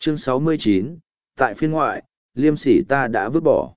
Chương 69, tại phiên ngoại, liêm sỉ ta đã vứt bỏ.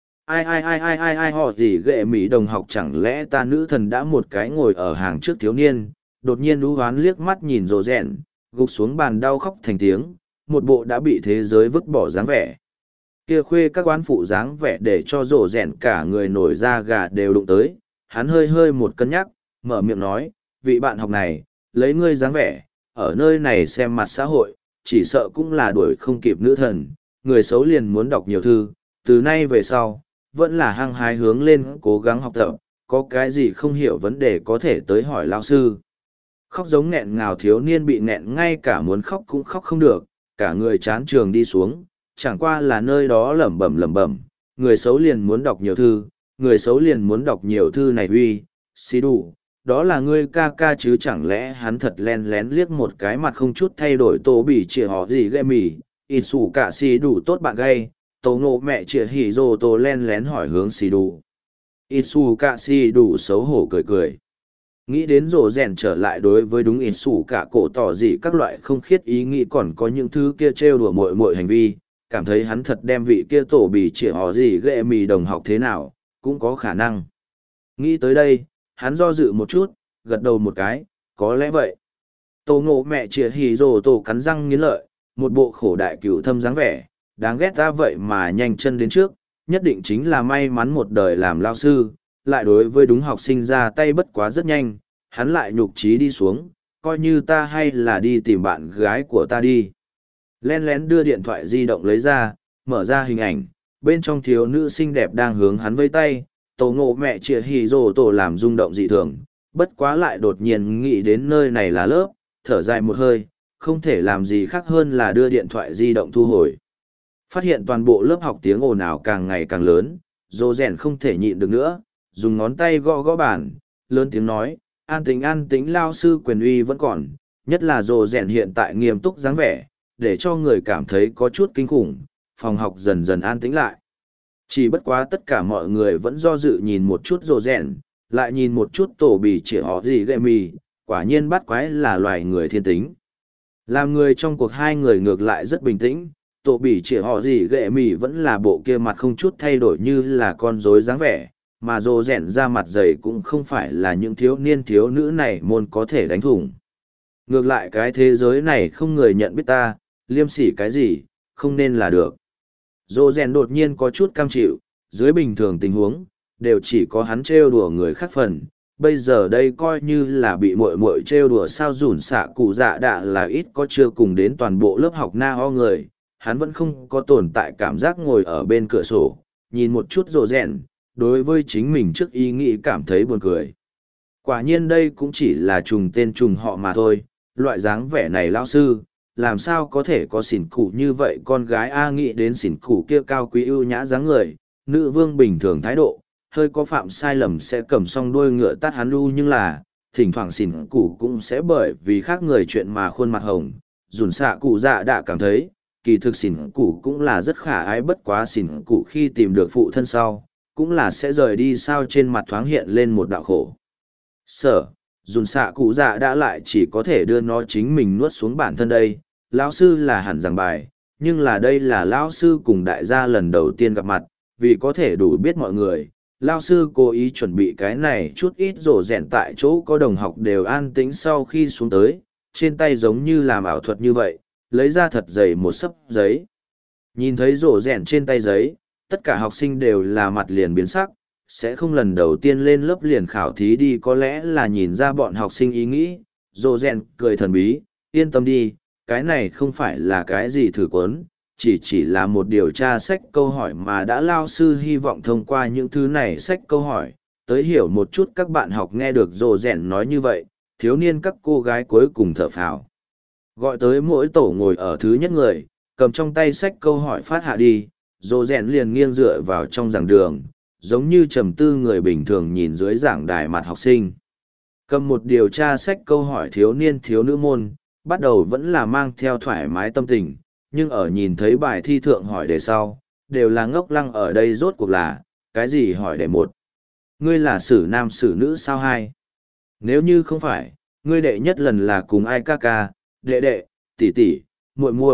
Ai họ gì ghệ mỹ đồng học, chẳng lẽ ta nữ thần đã một cái ngồi ở hàng trước thiếu niên, đột nhiên đú hoán liếc mắt nhìn rồ rèn, gục xuống bàn đau khóc thành tiếng, một bộ đã bị thế giới vứt bỏ dáng vẻ. Kia khuê các quán phụ dáng vẻ để cho rồ rèn cả người nổi da gà đều đụng tới, hắn hơi hơi một cân nhắc, mở miệng nói, vị bạn học này, lấy ngươi dáng vẻ, ở nơi này xem mặt xã hội, chỉ sợ cũng là đuổi không kịp nữ thần, người xấu liền muốn đọc nhiều thư, từ nay về sau, vẫn là hăng hái hướng lên cố gắng học tập, có cái gì không hiểu vấn đề có thể tới hỏi lao sư. Khóc giống nghẹn ngào thiếu niên bị nghẹn ngay cả muốn khóc cũng khóc không được, cả người chán trường đi xuống, chẳng qua là nơi đó lẩm bẩm, người xấu liền muốn đọc nhiều thư, người xấu liền muốn đọc nhiều thư này uy, xí đủ, đó là ngươi ca ca chứ, chẳng lẽ hắn thật len lén liếc một cái mặt không chút thay đổi tổ bỉ chĩa họ gì ghê mì, ít xù cả xì đủ tốt bạn gây, tổ ngộ mẹ chĩa hỉ rồ tổ len lén hỏi hướng xì đủ. Ít xù cả xì đủ xấu hổ cười cười. Nghĩ đến rồ rèn trở lại đối với đúng ít xù cả cổ tỏ gì các loại không khiết ý nghĩ, còn có những thứ kia trêu đùa mội hành vi, cảm thấy hắn thật đem vị kia tổ bỉ chĩa họ gì ghê mì đồng học thế nào, cũng có khả năng. Nghĩ tới đây, hắn do dự một chút, gật đầu một cái, có lẽ vậy. Tổ ngộ mẹ chĩa hì rồ tổ cắn răng nghiến lợi, một bộ khổ đại cửu thâm dáng vẻ, đáng ghét ta vậy mà nhanh chân đến trước, nhất định chính là may mắn một đời làm lao sư, lại đối với đúng học sinh ra tay bất quá rất nhanh, hắn lại nhục trí đi xuống, coi như ta hay là đi tìm bạn gái của ta đi. Len lén đưa điện thoại di động lấy ra, mở ra hình ảnh, bên trong thiếu nữ xinh đẹp đang hướng hắn vây tay, tổ ngộ mẹ chĩa hì rồ tổ làm rung động dị thường, bất quá lại đột nhiên nghĩ đến nơi này là lớp, thở dài một hơi, không thể làm gì khác hơn là đưa điện thoại di động thu hồi. Phát hiện toàn bộ lớp học tiếng ồn ào càng ngày càng lớn, rồ rèn không thể nhịn được nữa, dùng ngón tay gõ gõ bàn, lớn tiếng nói, an tĩnh lao sư quyền uy vẫn còn, nhất là rồ rèn hiện tại nghiêm túc dáng vẻ, để cho người cảm thấy có chút kinh khủng, phòng học dần dần an tĩnh lại. Chỉ bất quá tất cả mọi người vẫn do dự nhìn một chút rồ rèn, lại nhìn một chút tổ bì chĩa họ gì ghê mì, quả nhiên bắt quái là loài người thiên tính. Làm người trong cuộc hai người ngược lại rất bình tĩnh, tổ bì chĩa họ gì ghê mì vẫn là bộ kia mặt không chút thay đổi như là con rối dáng vẻ, mà rồ rèn ra mặt dày cũng không phải là những thiếu niên thiếu nữ này môn có thể đánh thủng. Ngược lại cái thế giới này không người nhận biết ta, liêm sỉ cái gì, không nên là được. Rồ rèn đột nhiên có chút cam chịu, dưới bình thường tình huống, đều chỉ có hắn trêu đùa người khác phần. Bây giờ đây coi như là bị muội trêu đùa sao rủn xạ cụ dạ đạ là ít có chưa cùng đến toàn bộ lớp học na ho người. Hắn vẫn không có tồn tại cảm giác ngồi ở bên cửa sổ, nhìn một chút rồ rèn, đối với chính mình trước ý nghĩ cảm thấy buồn cười. Quả nhiên đây cũng chỉ là trùng tên trùng họ mà thôi, loại dáng vẻ này lão sư, làm sao có thể có xỉn cụ như vậy. Con gái A nghĩ đến xỉn cụ kia cao quý ưu nhã dáng người, nữ vương bình thường thái độ, hơi có phạm sai lầm sẽ cầm song đuôi ngựa tát hắn lưu, nhưng là thỉnh thoảng xỉn cụ cũng sẽ bởi vì khác người chuyện mà khuôn mặt hồng. Dùn xạ cụ dạ đã cảm thấy kỳ thực xỉn cụ cũng là rất khả ái, bất quá xỉn cụ khi tìm được phụ thân sau cũng là sẽ rời đi, sao trên mặt thoáng hiện lên một đạo khổ sở. Dùn xạ cụ dạ đã lại chỉ có thể đưa nó chính mình nuốt xuống bản thân đây. Lão sư là hẳn giảng bài, nhưng là đây là lão sư cùng đại gia lần đầu tiên gặp mặt, vì có thể đủ biết mọi người, lão sư cố ý chuẩn bị cái này chút ít rổ rèn tại chỗ có đồng học đều an tĩnh sau khi xuống tới, trên tay giống như làm ảo thuật như vậy, lấy ra thật dày một xấp giấy. Nhìn thấy rổ rèn trên tay giấy, tất cả học sinh đều là mặt liền biến sắc, sẽ không lần đầu tiên lên lớp liền khảo thí đi, có lẽ là nhìn ra bọn học sinh ý nghĩ. Rổ rèn cười thần bí, yên tâm đi, cái này không phải là cái gì thử cuốn, chỉ là một điều tra sách câu hỏi mà đã lao sư hy vọng thông qua những thứ này sách câu hỏi, tới hiểu một chút. Các bạn học nghe được rổ rèn nói như vậy, thiếu niên các cô gái cuối cùng thở phào. Gọi tới mỗi tổ ngồi ở thứ nhất người, cầm trong tay sách câu hỏi phát hạ đi, rổ rèn liền nghiêng dựa vào trong giảng đường, giống như trầm tư người bình thường nhìn dưới giảng đài mặt học sinh. Cầm một điều tra sách câu hỏi thiếu niên thiếu nữ môn, bắt đầu vẫn là mang theo thoải mái tâm tình, nhưng ở nhìn thấy bài thi thượng hỏi đề sau, đều là ngốc lăng. Ở đây rốt cuộc là, cái gì hỏi đề một? Ngươi là sử nam sử nữ sao hai? Nếu như không phải, ngươi đệ nhất lần là cùng ai ca ca, đệ đệ, tỷ tỷ, muội muội,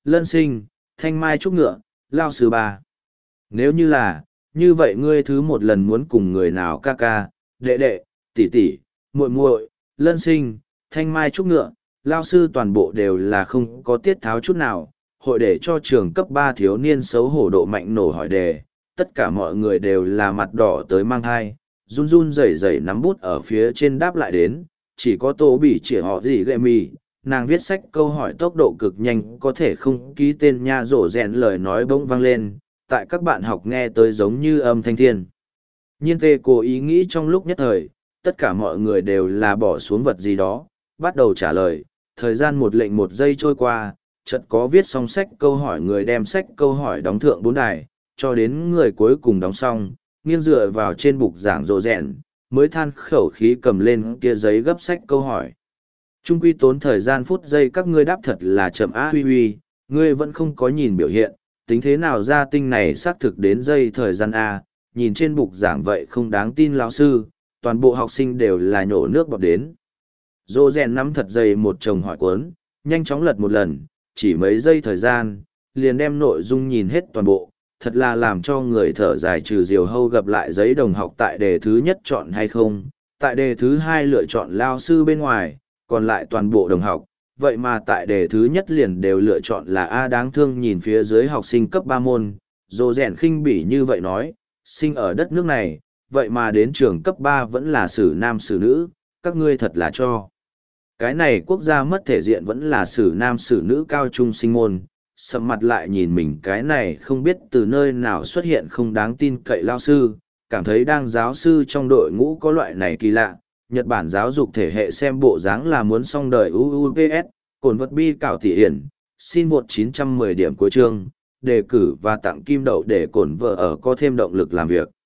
lân sinh, thanh mai trúc ngựa, lao sư ba. Nếu như là, như vậy ngươi thứ một lần muốn cùng người nào ca ca, đệ đệ, tỷ tỷ, muội muội, lân sinh, thanh mai trúc ngựa, lao sư toàn bộ đều là không có tiết tháo chút nào, hội để cho trường cấp ba thiếu niên xấu hổ độ mạnh nổ hỏi đề, tất cả mọi người đều là mặt đỏ tới mang thai, run run rẩy rẩy nắm bút ở phía trên đáp lại đến, chỉ có Tô Bỉ chỉ họ gì ghệ mì, nàng viết sách câu hỏi tốc độ cực nhanh có thể không ký tên nha rổ rèn lời nói bỗng vang lên, tại các bạn học nghe tới giống như âm thanh thiên. Nhiên tê cố ý nghĩ trong lúc nhất thời, tất cả mọi người đều là bỏ xuống vật gì đó, bắt đầu trả lời, thời gian một lệnh một giây trôi qua, chợt có viết xong sách câu hỏi người đem sách câu hỏi đóng thượng 4 đài, cho đến người cuối cùng đóng xong, nghiêng dựa vào trên bục giảng rộ rèn, mới than khẩu khí cầm lên kia giấy gấp sách câu hỏi. Trung quy tốn thời gian phút giây các ngươi đáp thật là chậm á huy huy, ngươi vẫn không có nhìn biểu hiện, tính thế nào ra tinh này xác thực đến giây thời gian A, nhìn trên bục giảng vậy không đáng tin lão sư, toàn bộ học sinh đều là nhổ nước bọt đến. Rộ rèn nắm thật dày một chồng hỏi cuốn, nhanh chóng lật một lần, chỉ mấy giây thời gian, liền đem nội dung nhìn hết toàn bộ, thật là làm cho người thở dài trừ diều hâu gặp lại giấy đồng học tại đề thứ nhất chọn hay không, tại đề thứ hai lựa chọn lao sư bên ngoài, còn lại toàn bộ đồng học, vậy mà tại đề thứ nhất liền đều lựa chọn là A đáng thương nhìn phía dưới học sinh cấp 3 môn, dồ rèn khinh bỉ như vậy nói, sinh ở đất nước này, vậy mà đến trường cấp 3 vẫn là xử nam xử nữ, các ngươi thật là cho. Cái này quốc gia mất thể diện vẫn là xử nam xử nữ cao trung sinh môn, sầm mặt lại nhìn mình cái này không biết từ nơi nào xuất hiện không đáng tin cậy lao sư, cảm thấy đang giáo sư trong đội ngũ có loại này kỳ lạ. Nhật Bản giáo dục thể hệ xem bộ dáng là muốn xong đời UUVS, cồn vật bi cảo thị hiển, xin vượt 910 điểm cuối chương, đề cử và tặng kim đậu để cổn vợ ở có thêm động lực làm việc.